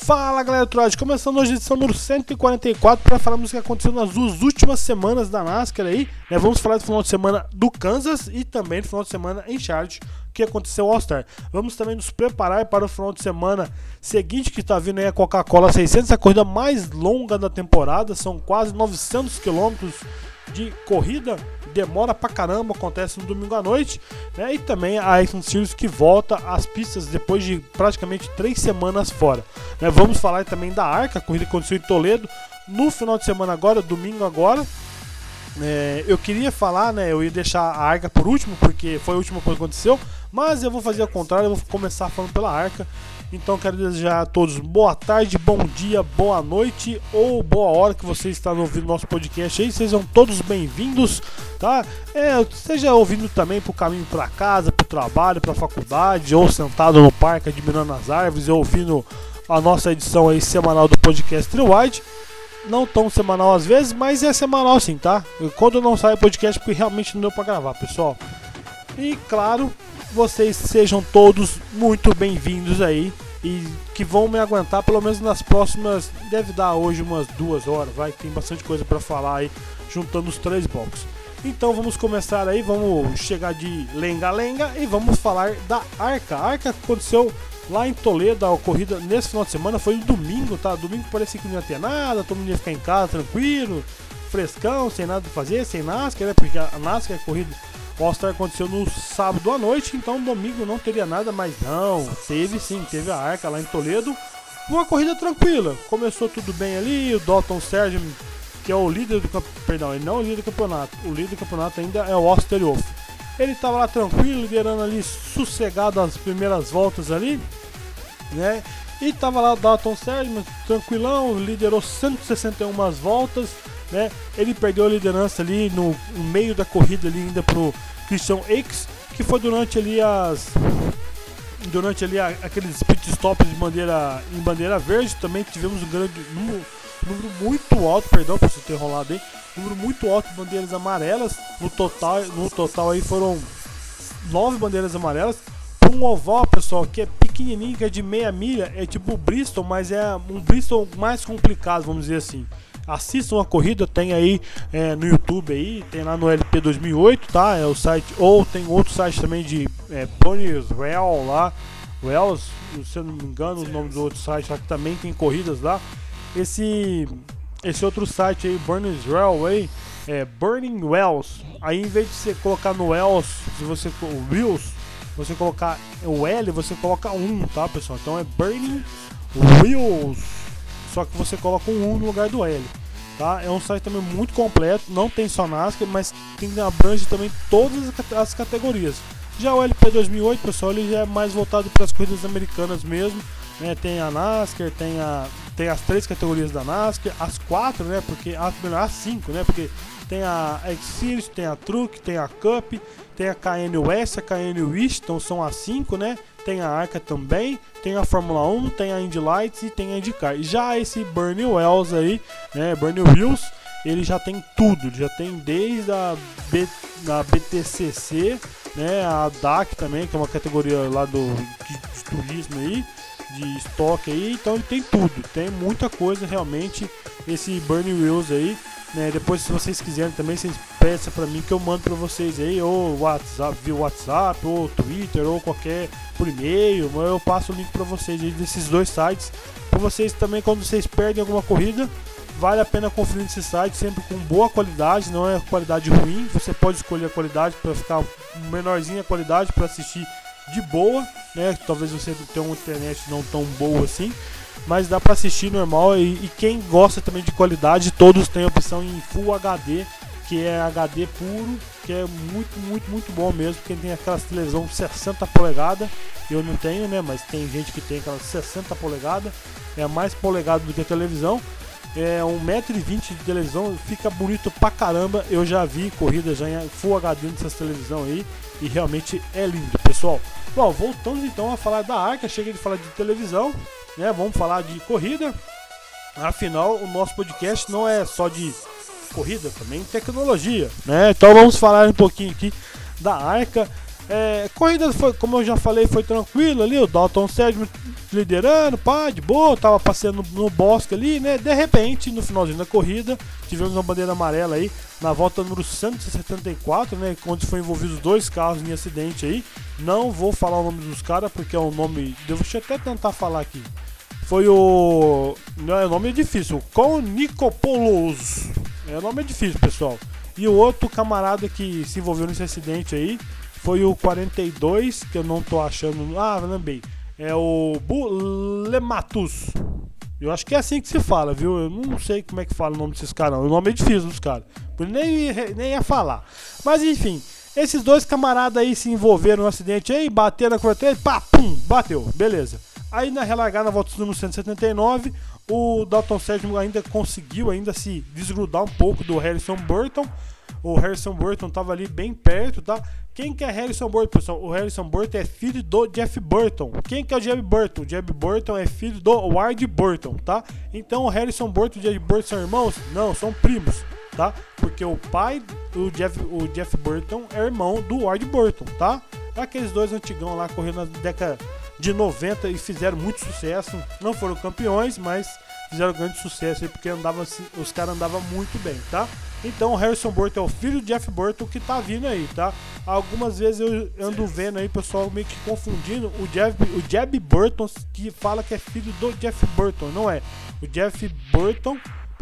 Fala galera do Trollage, começando hoje a edição número 144 para falarmos o que aconteceu nas duas últimas semanas da NASCAR aí, né? Vamos falar do final de semana do Kansas e também do final de semana em Charlotte, que aconteceu o All-Star. Vamos também nos preparar para o final de semana seguinte, que está vindo aí a Coca-Cola 600, a corrida mais longa da temporada, são quase 900 quilômetros de corrida, demora pra caramba, acontece no domingo à noite, né? E também a Ayrton Series que volta às pistas depois de praticamente 3 semanas fora, né? Vamos falar também da ARCA, a corrida que aconteceu em Toledo no final de semana agora, domingo agora. Eu queria falar, né? Eu ia deixar a ARCA por último, porque foi a última coisa que aconteceu, mas eu vou fazer ao contrário, eu vou começar falando pela ARCA. Então quero desejar a todos boa tarde, bom dia, boa noite ou boa hora que vocês estão ouvindo nosso podcast aí. Sejam todos bem-vindos, tá? Seja ouvindo também pro caminho para casa, pro trabalho, pra faculdade, ou sentado no parque admirando as árvores, ou ouvindo a nossa edição aí semanal do podcast Trollage. Não tão semanal às vezes, mas é semanal sim, tá? Quando não sai podcast, porque realmente não deu pra gravar, pessoal. E claro, vocês sejam todos muito bem-vindos aí e que vão me aguentar pelo menos nas próximas, deve dar hoje umas 2 horas, vai, tem bastante coisa pra falar aí, juntando os 3 blocos. Então vamos começar aí, vamos chegar de lenga-lenga e vamos falar da ARCA. A ARCA aconteceu lá em Toledo, a corrida nesse final de semana, foi no domingo, tá? Domingo parecia que não ia ter nada, todo mundo ia ficar em casa tranquilo, frescão, sem nada pra fazer, sem NASCAR, né? Porque a NASCAR, a corrida, o All-Star aconteceu no sábado à noite, então domingo não teria nada, mas não, teve sim, teve a ARCA lá em Toledo, uma corrida tranquila, começou tudo bem ali, o Dalton Sergeant, que é o líder do campeonato, perdão, ele não é o líder do campeonato, o líder do campeonato ainda é o Austin Wolff. Ele estava lá tranquilo, liderando ali, sossegado as primeiras voltas ali, né? E tava lá o Dalton Sergeant, tranquilão, liderou 161 voltas, né? Ele perdeu a liderança ali no meio da corrida ali ainda pro Christian Eckes, que foi durante ali aqueles pit stops de em bandeira verde. Também tivemos um grande número muito alto, perdão por ter rolado aí, número muito alto de bandeiras amarelas. No total aí foram 9 bandeiras amarelas. Um oval, pessoal, que é pequenininho, que é de meia milha, é tipo o Bristol, mas é um Bristol mais complicado, vamos dizer assim. Assistam a corrida, tem aí no YouTube aí, tem lá no LP 2008, tá? É o site, ou tem outro site também de Ponies Rail lá, Wells, se eu não me engano, o nome do outro site lá que também tem corridas lá. Esse outro site aí, Burning Railway, Burning Wells. Aí em vez de você colocar no Wells, se você Wheels, você colocar o L, você coloca 1, tá, pessoal? Então é Burning Wheels, só que você coloca um 1 no lugar do L, tá? É um site também muito completo, não tem só NASCAR, mas abrange também todas as categorias. Já o LP 2008, pessoal, ele já é mais voltado para as corridas americanas mesmo, né? Tem a NASCAR, tem as 3 categorias da NASCAR, as 4, né? Porque as 5, né? Porque tem a X-Series, tem a Truck, tem a Cup, tem a KN West, a KN Wish, então são as 5, né? Tem a ARCA também, tem a Fórmula 1, tem a Indy Lights e tem a IndyCar. Já esse Burning Wells aí, né? Burning Wheels, ele já tem tudo, ele já tem desde a BTCC, né? A DAC também, que é uma categoria lá de turismo aí, de estoque aí, então ele tem tudo, tem muita coisa realmente esse Burning Wheels aí, né? Depois, se vocês quiserem também, vocês peçam pra mim que eu mando pra vocês aí, ou WhatsApp, via WhatsApp, ou Twitter, ou qualquer por e-mail, eu passo o link pra vocês aí desses 2 sites, pra vocês também, quando vocês perdem alguma corrida, vale a pena conferir nesse site, sempre com boa qualidade, não é qualidade ruim, você pode escolher a qualidade para ficar menorzinha a qualidade para assistir de boa, né? Talvez você tenha uma internet não tão boa assim, mas dá para assistir normal, e quem gosta também de qualidade, todos têm a opção em Full HD, que é HD puro, que é muito bom mesmo. Quem tem aquelas televisão 60 polegadas, eu não tenho, né? Mas tem gente que tem aquelas 60 polegadas, é mais polegada do que a televisão. É 1,20 m de televisão, fica bonito pra caramba. Eu já vi corrida já em Full HD nessas televisão aí, e realmente é lindo, pessoal. Bom, voltando então a falar da ARCA, cheguei de falar de televisão, né? Vamos falar de corrida. Afinal, o nosso podcast não é só de corrida, também tecnologia, né? Então vamos falar um pouquinho aqui da ARCA. Corrida foi, como eu já falei, foi tranquilo ali, o Dalton Sedgwick liderando, pá, de boa, tava passeando no bosque ali, né? De repente, no finalzinho da corrida, tivemos uma bandeira amarela aí, na volta número 174, né? Onde foi envolvidos 2 carros em acidente aí. Não vou falar o nome dos caras, porque é um nome, deixa eu até tentar falar aqui. Foi o... Não, o nome é difícil, o Nikopoulos. O nome é difícil, pessoal. E o outro camarada que se envolveu nesse acidente aí foi o 42, que eu não tô achando... Ah, lembrei. É o Bulematus. Eu acho que é assim que se fala, viu? Eu não sei como é que fala o nome desses caras, não. O nome é difícil dos caras. Nem ia falar. Mas enfim, esses 2 camaradas aí se envolveram no acidente aí, bateram na corrente, pá, pum, bateu, beleza. Aí na relargada, na volta número 179, o Dalton Sedgwick ainda conseguiu se desgrudar um pouco do Harrison Burton. O Harrison Burton estava ali bem perto, tá? Quem que é Harrison Burton, pessoal? O Harrison Burton é filho do Jeff Burton. Quem que é o Jeff Burton? O Jeff Burton é filho do Ward Burton, tá? Então o Harrison Burton e o Jeff Burton são irmãos? Não, são primos, tá? Porque o pai do Jeff Burton é irmão do Ward Burton, tá? Aqueles 2 antigão lá correndo na década de 90 e fizeram muito sucesso. Não foram campeões, mas fizeram grande sucesso aí, porque os caras andavam muito bem, tá? Então o Harrison Burton é o filho do Jeff Burton que tá vindo aí, tá? Algumas vezes eu ando vendo aí, pessoal, meio que confundindo o Jeb Burton, que fala que é filho do Jeff Burton, não é? O Jeb Burton,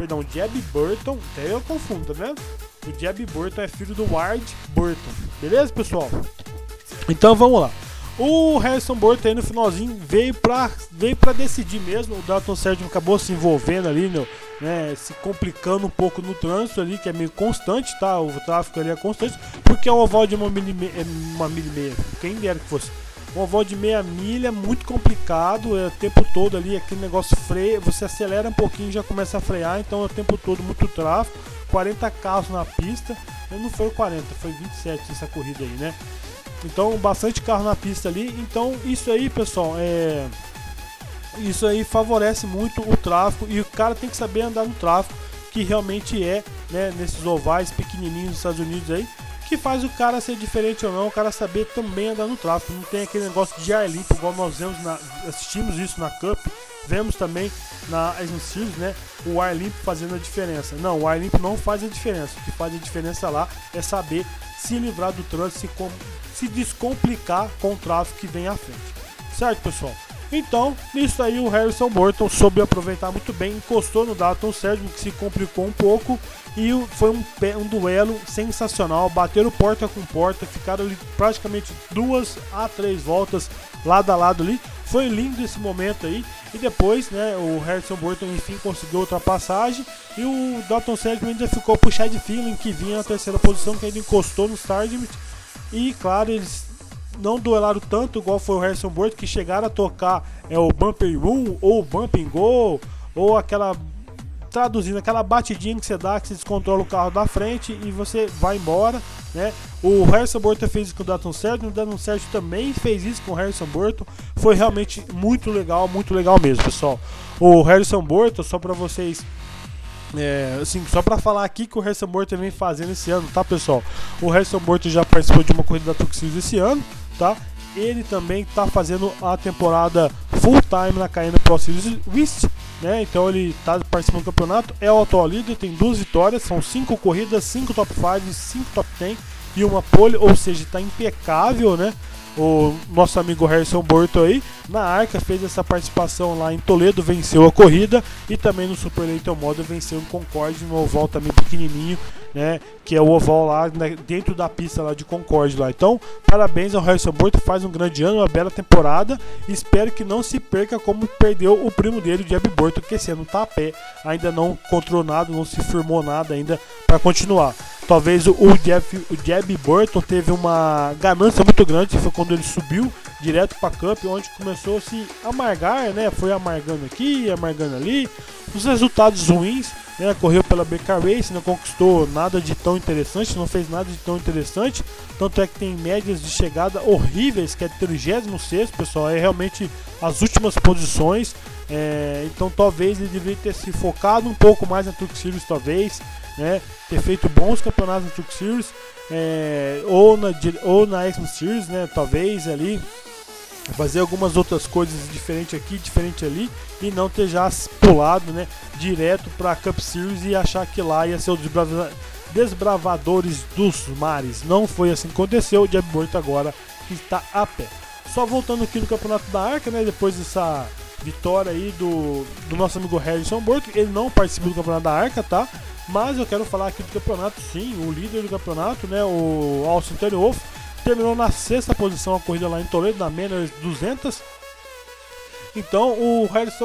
até eu confundo, tá vendo? O Jeb Burton é filho do Ward Burton, beleza, pessoal? Então vamos lá. O Harrison Burton aí no finalzinho veio pra decidir mesmo. O Dalton Sedgwick acabou se envolvendo ali, né, se complicando um pouco no trânsito ali, que é meio constante, tá? O tráfego ali é constante, porque é um oval de uma milha e meia, quem dera que fosse. Um oval de meia milha, muito complicado, o tempo todo ali, aquele negócio freia, você acelera um pouquinho e já começa a frear, então é o tempo todo muito tráfego, 40 carros na pista, não foi 40, foi 27 nessa corrida aí, né? Então, bastante carro na pista ali. Então, isso aí, pessoal, isso aí favorece muito o tráfego. E o cara tem que saber andar no tráfego, que realmente é, né, nesses ovais pequenininhos dos Estados Unidos aí, que faz o cara ser diferente ou não, o cara saber também andar no tráfego. Não tem aquele negócio de ar limpo, igual nós assistimos isso na Cup, vemos também na Asian Series, né, o ar limpo fazendo a diferença. Não, o ar limpo não faz a diferença. O que faz a diferença lá é saber se livrar do trânsito, se descomplicar com o tráfego que vem à frente. Certo, pessoal? Então, nisso aí o Harrison Burton soube aproveitar muito bem, encostou no Dalton Sedgwick, que se complicou um pouco, e foi um duelo sensacional, bateram porta com porta, ficaram ali praticamente 2 a 3 voltas lado a lado ali. Foi lindo esse momento aí, e depois, né, o Harrison Burton enfim conseguiu ultrapassagem, e o Dalton Sedgwick ainda ficou pro Chad Feeling, que vinha na 3ª posição, que ainda encostou no Sargent. E claro, eles não duelaram tanto igual foi o Harrison Burton, que chegaram a tocar o Bumping Room, ou o Bumping Go, ou aquela, traduzindo, aquela batidinha que você dá, que você descontrola o carro da frente e você vai embora, né? O Harrison Burton fez isso com o Dalton Sedgwick, o Dalton Sedgwick também fez isso com o Harrison Burton. Foi realmente muito legal mesmo, pessoal. O Harrison Burton, só para vocês... assim, só pra falar aqui que o Harrison Burton vem fazendo esse ano, tá, pessoal? O Harrison Burton já participou de uma corrida da Truck Series esse ano, tá? Ele também tá fazendo a temporada full time na Cayenne Pro Series West, né? Então ele tá participando do campeonato, é o atual líder, tem 2 vitórias, são 5 corridas, 5 top 5, 5 top 10 e uma pole, ou seja, tá impecável, né? O nosso amigo Harrison Burton aí na Arca fez essa participação lá em Toledo, venceu a corrida, e também no Super Late Model venceu em Concorde, no oval também pequenininho, né, que é o oval lá, né, dentro da pista lá de Concorde lá. Então, parabéns ao Harrison Burton, faz um grande ano, uma bela temporada, espero que não se perca como perdeu o primo dele, o Jeb Burton, que esse ano tá a pé, ainda não encontrou nada, não se firmou nada ainda para continuar. Talvez o Jeb Burton teve uma ganância muito grande, foi quando ele subiu direto para Cup, onde começou a se amargar, né? Foi amargando aqui, amargando ali, os resultados ruins, né? Correu pela BK Race, não conquistou nada de tão interessante, não fez nada de tão interessante, tanto é que tem médias de chegada horríveis, que é 36º, pessoal, é realmente as últimas posições. Então talvez ele deveria ter se focado um pouco mais na Truck Series, talvez, né, ter feito bons campeonatos na Truck Series, ou na X Series, né, talvez ali fazer algumas outras coisas diferente aqui, diferente ali, e não ter já pulado, né, direto para Cup Series e achar que lá ia ser o desbravadores dos mares. Não foi assim que aconteceu. O Jeb Burton agora está a pé. Só voltando aqui no campeonato da Arca, né, depois dessa vitória aí do nosso amigo Harrison Burton, ele não participou do campeonato da Arca, tá? Mas eu quero falar aqui do campeonato, sim, o líder do campeonato, né, o Austin Wolff, terminou na 6ª posição a corrida lá em Toledo, na Manners 200. Então o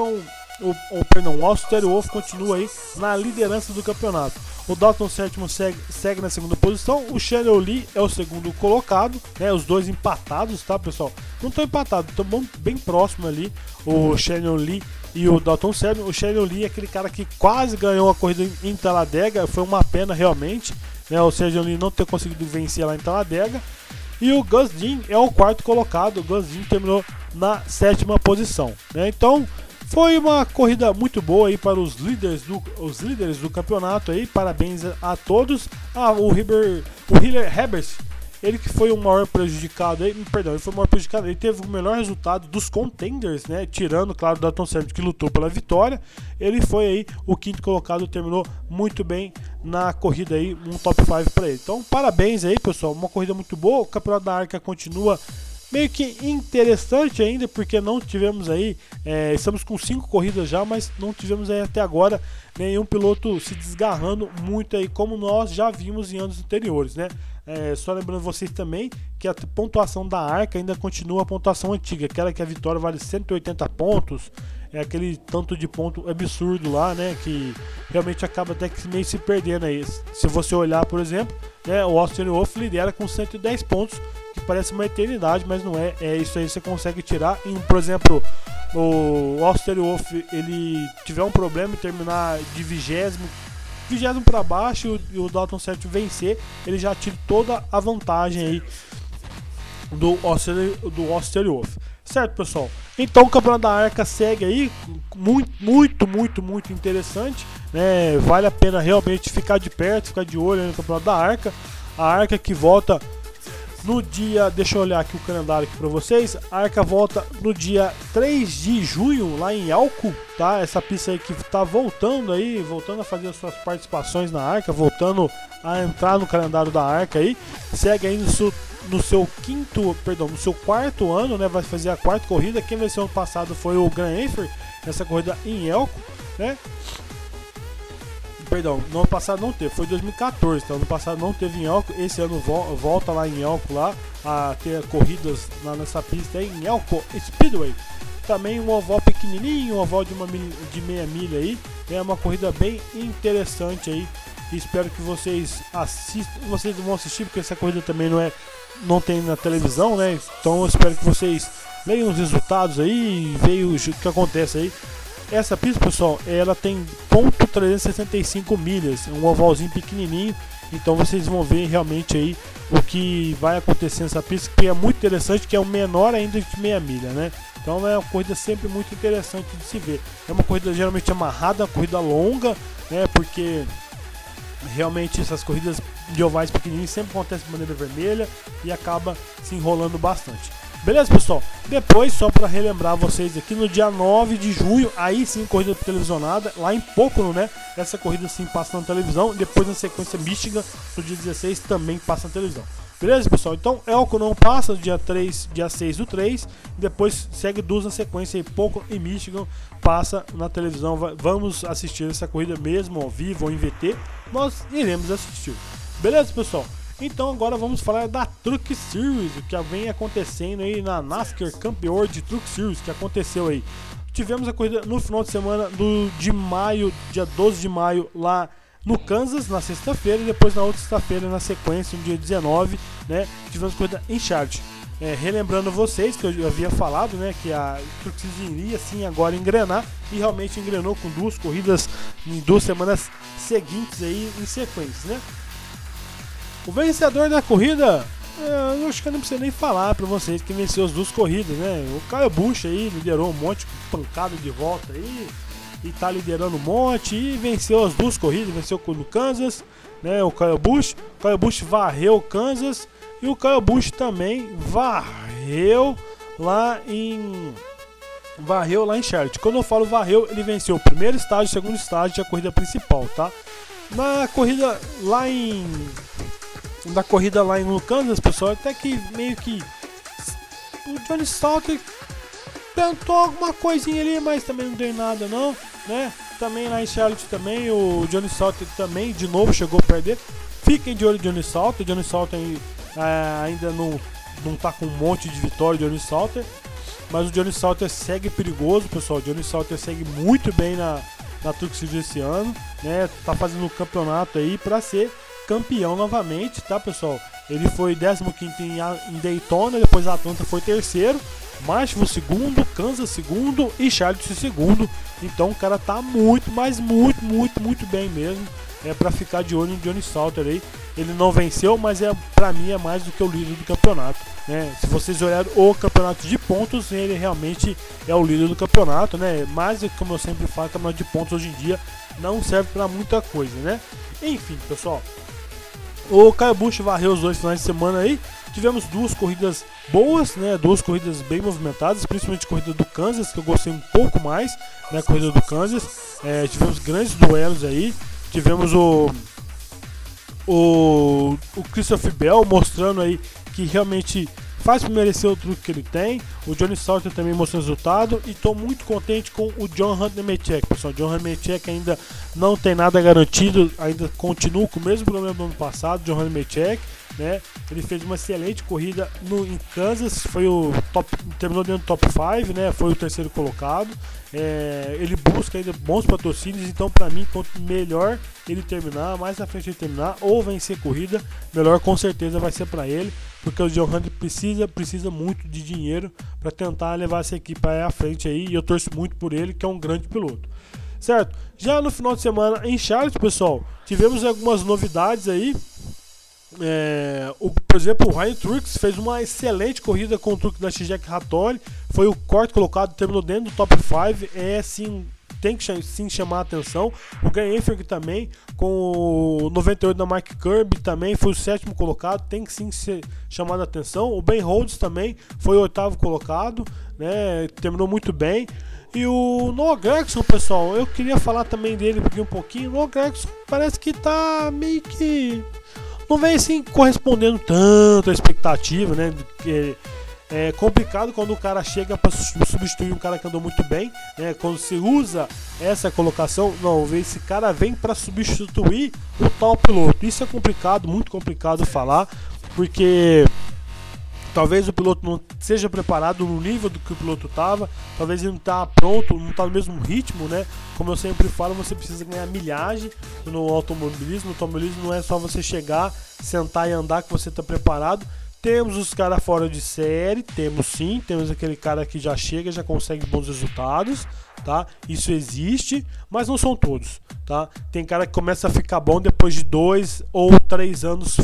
o Austin Wolff continua aí na liderança do campeonato. O Dalton Sétimo segue na 2ª posição. O Shannon Lee é o 2º colocado, né? Os dois empatados, tá, pessoal? Não estão empatados, estão bem próximo ali. O Shannon Lee e o Dalton Sétimo. O Shannon Lee é aquele cara que quase ganhou a corrida em Talladega. Foi uma pena realmente, né? O Shannon Lee não ter conseguido vencer lá em Talladega. E o Gus Dean é o 4º colocado. O Gus Dean terminou na 7ª posição, né? Então foi uma corrida muito boa aí para os líderes do campeonato aí. Parabéns a todos. O Hiller Herbert, ele que foi o maior prejudicado aí, ele foi o maior prejudicado, ele teve o melhor resultado dos contenders, né? Tirando, claro, o Dalton Sergio, que lutou pela vitória. Ele foi aí o 5º colocado, terminou muito bem na corrida aí, um top 5 para ele. Então, parabéns aí, pessoal, uma corrida muito boa. O campeonato da Arca continua meio que interessante ainda, porque não tivemos aí, estamos com 5 corridas já, mas não tivemos aí até agora nenhum piloto se desgarrando muito aí, como nós já vimos em anos anteriores, né? Só lembrando vocês também que a pontuação da Arca ainda continua a pontuação antiga, aquela que a vitória vale 180 pontos, é aquele tanto de ponto absurdo lá, né? Que realmente acaba até que meio se perdendo aí. Se você olhar, por exemplo, né, o Austin Wolff lidera com 110 pontos, que parece uma eternidade, mas não é. Isso aí você consegue tirar. Por exemplo, o Austin Wolff, ele tiver um problema e terminar de 20º para baixo e o Dalton Certo vencer, ele já tira toda a vantagem aí do Austin Wolff. Certo, pessoal? Então o campeonato da Arca segue aí, muito interessante, né? Vale a pena realmente ficar de perto, ficar de olho no campeonato da Arca. A Arca que volta no dia, deixa eu olhar aqui o calendário aqui para vocês. A Arca volta no dia 3 de junho lá em Elko, tá? Essa pista aí que tá voltando a fazer as suas participações na Arca, voltando a entrar no calendário da Arca aí. Segue aí no seu 4º ano, né? Vai fazer a 4ª corrida. Quem venceu ano passado foi o Gran Enfer, essa corrida em Elko, né? Perdão, no ano passado não teve, foi 2014, então no passado não teve em Elko, esse ano volta lá em Elko lá a ter corridas lá nessa pista aí, em Elko Speedway. Também um oval pequenininho, um oval de meia milha aí, é uma corrida bem interessante aí. Espero que vocês assistam, vocês vão assistir porque essa corrida também não tem na televisão, né? Então eu espero que vocês leiam os resultados aí e vejam o que acontece aí. Essa pista, pessoal, ela tem .365 milhas, um ovalzinho pequenininho, então vocês vão ver realmente aí o que vai acontecer nessa pista, que é muito interessante, que é o menor ainda de meia milha, né? Então é uma corrida sempre muito interessante de se ver. É uma corrida geralmente amarrada, uma corrida longa, né? Porque realmente essas corridas de ovais pequenininhos sempre acontecem de maneira vermelha e acaba se enrolando bastante. Beleza, pessoal? Depois, só para relembrar vocês aqui, no dia 9 de junho, aí sim, corrida televisionada, lá em Pocono, né? Essa corrida sim passa na televisão. Depois, na sequência, Michigan, no dia 16, também passa na televisão. Beleza, pessoal? Então, Elko não passa, dia 6 do 3. Depois, segue duas na sequência, aí, Pocono e Michigan passa na televisão. Vamos assistir essa corrida mesmo, ao vivo ou em VT. Nós iremos assistir. Beleza, pessoal? Então agora vamos falar da Truck Series, o que vem acontecendo aí na NASCAR Cup World Truck Series, que aconteceu aí. Tivemos a corrida no final de semana de maio, dia 12 de maio, lá no Kansas, na sexta-feira, e depois na outra sexta-feira, na sequência, no dia 19, né, tivemos a corrida em Charlotte. Relembrando vocês que eu havia falado, né, que a Truck Series iria sim agora engrenar, e realmente engrenou com duas corridas em 2 semanas seguintes aí em sequência, né? O vencedor da corrida, eu acho que eu não preciso nem falar pra vocês quem venceu as 2 corridas, né? O Kyle Busch aí liderou um monte de pancada de volta aí e tá liderando um monte e venceu as duas corridas, venceu no Kansas, né, o Kyle Busch varreu o Kansas e o Kyle Busch também varreu lá em Charlotte. Quando eu falo varreu, ele venceu o primeiro estágio, o segundo estágio e a corrida principal, tá? Na corrida lá em Kansas, pessoal, até que meio que o Johnny Sauter tentou alguma coisinha ali, mas também não deu nada não, né? Também lá em Charlotte também, o Johnny Sauter também, de novo, chegou a perder. Fiquem de olho no Johnny Sauter. Johnny Sauter ainda não tá com um monte de vitória, Johnny Sauter. Mas o Johnny Sauter segue perigoso, pessoal. O Johnny Sauter segue muito bem na Truck Series esse ano, né? Tá fazendo um campeonato aí para ser campeão novamente, tá, pessoal? Ele foi 15º em Daytona, depois Atlanta foi terceiro, Marshall segundo, Kansas segundo e Charlotte segundo. Então o cara tá muito bem mesmo. É para ficar de olho no Johnny Sauter aí. Ele não venceu, mas pra mim é mais do que o líder do campeonato, né? Se vocês olharem o campeonato de pontos, ele realmente é o líder do campeonato, né? Mas como eu sempre falo, o campeonato de pontos hoje em dia não serve para muita coisa, né? Enfim, pessoal, o Kyle Busch varreu os dois finais de semana aí. Tivemos duas corridas boas, né? Duas corridas bem movimentadas, principalmente a corrida do Kansas, que eu gostei um pouco mais, né? A corrida do Kansas. Tivemos grandes duelos aí. Tivemos o Christopher Bell mostrando aí que realmente faz para merecer o truque que ele tem. O Johnny Sauter também mostrou o resultado. E estou muito contente com o John Hunter Nemechek, pessoal. O John Hunter Nemechek ainda não tem nada garantido, ainda continua com o mesmo problema do ano passado. John Hunter Nemechek, né? Ele fez uma excelente corrida em Kansas, terminou dentro do top 5, né? Foi o terceiro colocado. Ele busca ainda bons patrocínios, então para mim, quanto melhor ele terminar, mais na frente ele terminar ou vencer corrida, melhor com certeza vai ser para ele, porque o John Hunter precisa muito de dinheiro para tentar levar essa equipe à frente aí, e eu torço muito por ele, que é um grande piloto, certo? Já no final de semana em Charlotte, pessoal, tivemos algumas novidades aí. Por exemplo, o Ryan Truex fez uma excelente corrida com o truque da Jack Hattori, foi o quarto colocado, terminou dentro do top 5, sim, tem que sim chamar a atenção. O Gary Enfield também, com o 98 da Mike Kirby, também foi o sétimo colocado, tem que sim ser chamado a atenção. O Ben Rhodes também foi o oitavo colocado, né? Terminou muito bem. E o Noah Gragson, pessoal, eu queria falar também dele aqui um pouquinho. O Noah Gragson parece que tá meio que não vem assim correspondendo tanto à expectativa, né? É complicado quando o cara chega para substituir um cara que andou muito bem, né? Quando se usa essa colocação, não, esse cara vem para substituir o tal piloto. Isso é complicado, muito complicado falar, porque talvez o piloto não seja preparado no nível do que o piloto estava, talvez ele não está pronto, não está no mesmo ritmo, né? Como eu sempre falo, você precisa ganhar milhagem no automobilismo. O automobilismo não é só você chegar, sentar e andar que você está preparado. Temos os caras fora de série, temos sim, temos aquele cara que já chega, já consegue bons resultados, tá? Isso existe, mas não são todos, tá? Tem cara que começa a ficar bom depois de 2 ou 3 anos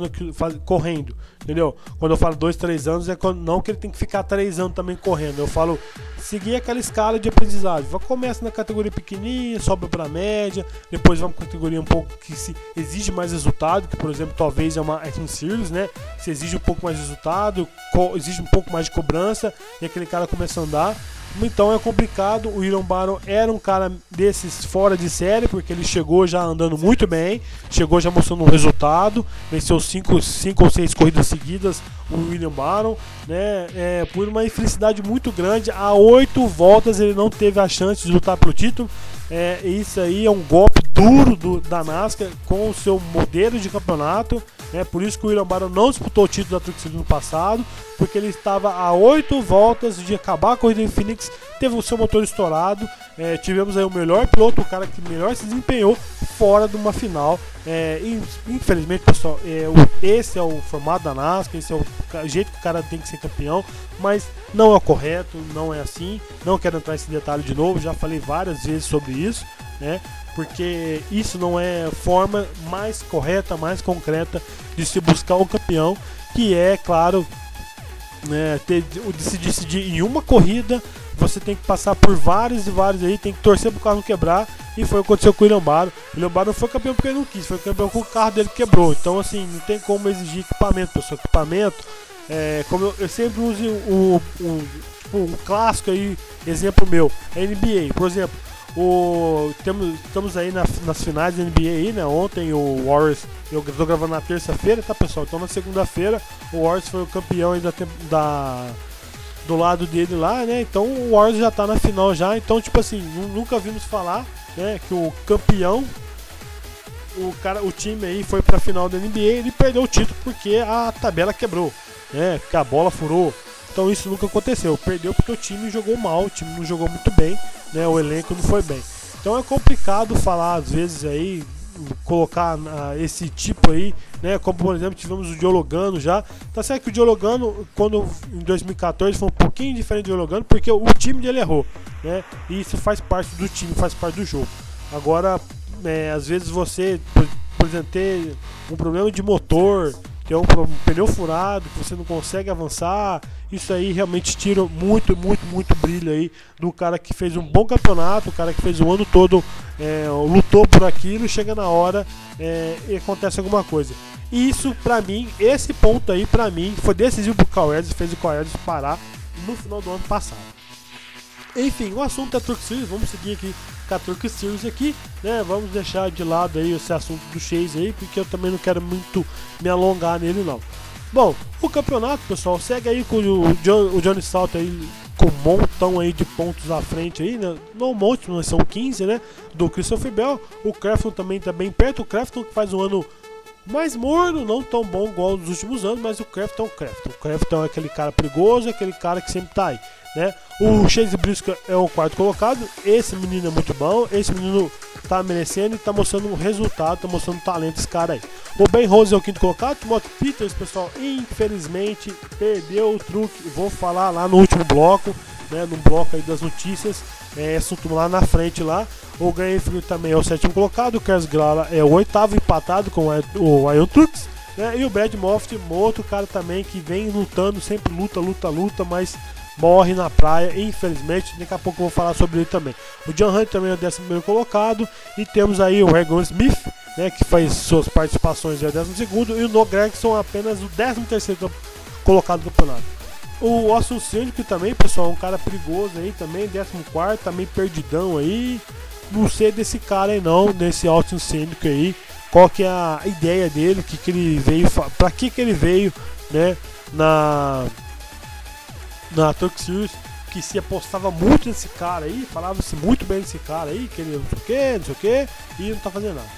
correndo, entendeu? Quando eu falo 2, 3 anos, não que ele tem que ficar 3 anos também correndo, eu falo seguir aquela escala de aprendizagem. Começa na categoria pequenininha, sobe para média, depois vamos para categoria um pouco que se exige mais resultado, que por exemplo talvez é uma Action Series, né? Se exige um pouco mais de resultado, exige um pouco mais de cobrança, e aquele cara começa a andar. Então é complicado. O William Byron era um cara desses fora de série, porque ele chegou já andando muito bem, chegou já mostrando um resultado, venceu 5 ou 6 corridas seguidas, o William Byron, né? Por uma infelicidade muito grande, a 8 voltas ele não teve a chance de lutar pelo título. Isso aí é um golpe duro da NASCAR com o seu modelo de campeonato, né? Por isso que o William Byron não disputou o título da Truck Series no passado, porque ele estava a 8 voltas de acabar a corrida em Phoenix, teve o seu motor estourado. Tivemos aí o melhor piloto, o cara que melhor se desempenhou fora de uma final. Infelizmente, pessoal, esse é o formato da NASCAR, esse é o jeito que o cara tem que ser campeão, mas não é o correto, não é assim. Não quero entrar nesse detalhe de novo, já falei várias vezes sobre isso, né? Porque isso não é a forma mais correta, mais concreta de se buscar o campeão, que é, claro, de se decidir em uma corrida você tem que passar por vários e vários aí, tem que torcer pro carro não quebrar, e foi o que aconteceu com o William Byron. O William Byron não foi campeão porque ele não quis, foi campeão porque o carro dele quebrou. Então assim, não tem como exigir equipamento, pessoal. Equipamento, como eu sempre uso um clássico aí, exemplo meu, a NBA, por exemplo. Estamos aí nas finais da NBA aí, né? Ontem o Warriors, eu estou gravando na terça-feira, tá, pessoal? Então na segunda-feira o Warriors foi o campeão aí do lado dele lá, né? Então o Warriors já tá na final já. Então, tipo assim, nunca vimos falar, né, que o campeão, o time aí foi pra final da NBA, ele perdeu o título porque a tabela quebrou, né? Porque a bola furou. Então isso nunca aconteceu. Perdeu porque o time jogou mal, o time não jogou muito bem, né? O elenco não foi bem. Então é complicado falar às vezes aí, colocar esse tipo aí, né? Como por exemplo tivemos o Diologano já. Tá certo que o Diologano, quando em 2014 foi um pouquinho diferente do Diologano, porque o time dele errou, né? E isso faz parte do time, faz parte do jogo. Agora, às vezes você, por exemplo, ter um problema de motor, ter um pneu furado, que você não consegue avançar, isso aí realmente tira muito brilho aí do cara que fez um bom campeonato, o cara que fez o ano todo, lutou por aquilo, e chega na hora e acontece alguma coisa. E isso pra mim, esse ponto aí pra mim, foi decisivo pro Cauedes, fez o Cauedes parar no final do ano passado. Enfim, o assunto é Turk Series, vamos seguir aqui com a Turk Series aqui, né? Vamos deixar de lado aí esse assunto do Chase aí, porque eu também não quero muito me alongar nele não. Bom, o campeonato, pessoal, segue aí com o Johnny Salto aí com um montão aí de pontos à frente aí, né? Não um monte, mas são 15, né? Do Christopher Bell. O Crafton também tá bem perto. O Crafton que faz um ano mais morno, não tão bom igual nos últimos anos, mas o Crafton é o Crafton. O Crafton é aquele cara perigoso, aquele cara que sempre tá aí, né? O Chase Briscoe é o quarto colocado. Esse menino é muito bom, esse menino tá merecendo e tá mostrando um resultado, tá mostrando talento esse cara aí. O Ben Rose é o quinto colocado. Timothy Peters, pessoal, infelizmente perdeu o truque. Vou falar lá no último bloco, né? No bloco aí das notícias, assunto lá na frente lá. O Graham também é o sétimo colocado. O Carlos Grala é o oitavo, empatado com o Ion Trucks, né? E o Brad Moffitt, outro cara também que vem lutando, sempre luta, mas morre na praia, infelizmente. Daqui a pouco eu vou falar sobre ele também. O John Hunt também é o 11º colocado. E temos aí o Egon Smith, né, que faz suas participações é o 12º. E o Noah Gragson apenas o 13º colocado do campeonato. O Austin Cindric também, pessoal, um cara perigoso aí também, 14º, também perdidão aí. Não sei desse cara aí não, desse Austin Cindric aí. Qual que é a ideia dele, que ele veio, pra que ele veio, né, na Turk Series, que se apostava muito nesse cara aí, falava-se muito bem desse cara aí, que ele não sei o que, e não tá fazendo nada.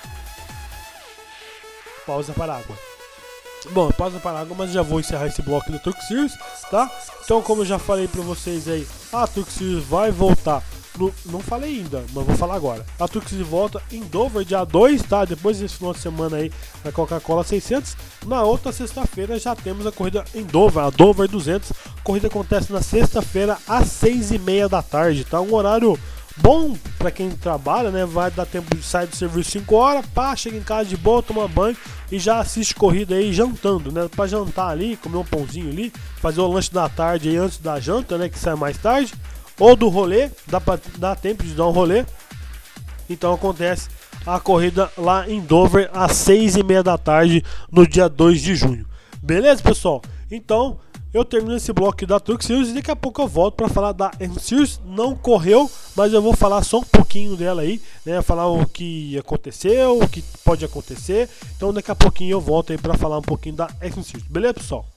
Pausa para água. Bom, pausa para água, mas já vou encerrar esse bloco do Turk Series, tá? Então, como eu já falei pra vocês aí, a Turk Series vai voltar. Não falei ainda, mas vou falar agora. A Turk Series volta em Dover dia 2, tá? Depois desse final de semana aí na Coca-Cola 600. Na outra sexta-feira já temos a corrida em Dover, a Dover 200. A corrida acontece na sexta-feira às 6h30 da tarde, tá? Um horário bom pra quem trabalha, né? Vai dar tempo de sair do serviço 5 horas, pá, chega em casa de boa, toma banho e já assiste corrida aí jantando, né? Pra jantar ali, comer um pãozinho ali, fazer o lanche da tarde aí antes da janta, né? Que sai mais tarde. Ou do rolê, dá tempo de dar um rolê. Então acontece a corrida lá em Dover às 6h30 da tarde no dia 2 de junho. Beleza, pessoal? Então eu termino esse bloco da Truck Series e daqui a pouco eu volto para falar da M-Series. Não correu, mas eu vou falar só um pouquinho dela aí, né? Falar o que aconteceu, o que pode acontecer. Então daqui a pouquinho eu volto aí para falar um pouquinho da M-Series. Beleza, pessoal?